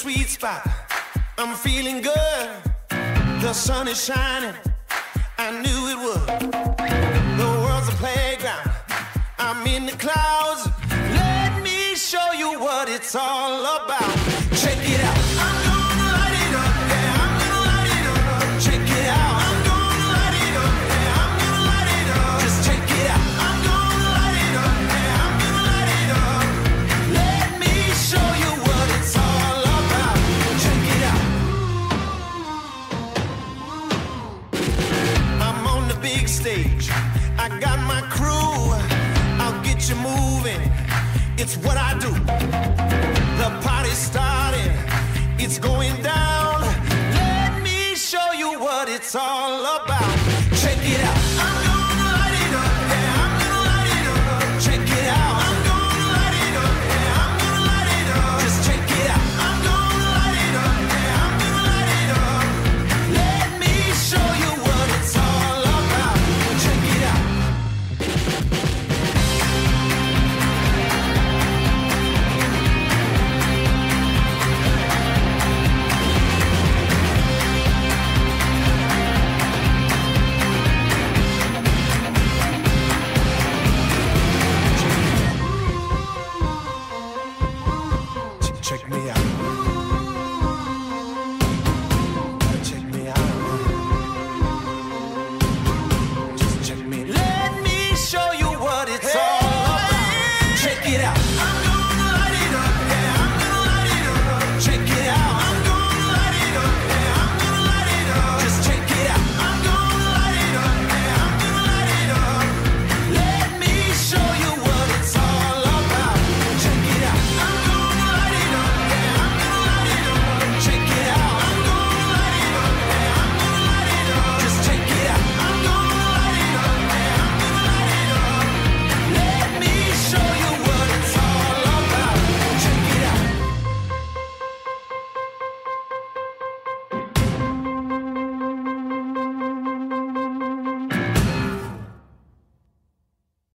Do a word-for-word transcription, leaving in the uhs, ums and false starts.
sweet spot. I'm feeling good. The sun is shining. I knew it would. The world's a playground. I'm in the clouds. Let me show you what it's all about. Check it out. I'm gonna light it up. Yeah, I'm gonna light it up. Check it out. I'm gonna light it up. Yeah, I'm gonna light it up. Just check it out. I'm gonna light it up. Yeah, I'm gonna light it up. Let me show you what it's all about. Check it out. I'm on the big stage. I got my crew. I'll get you moving. It's what I do. The party's starting. It's going down. Let me show you what it's all about. Check it out.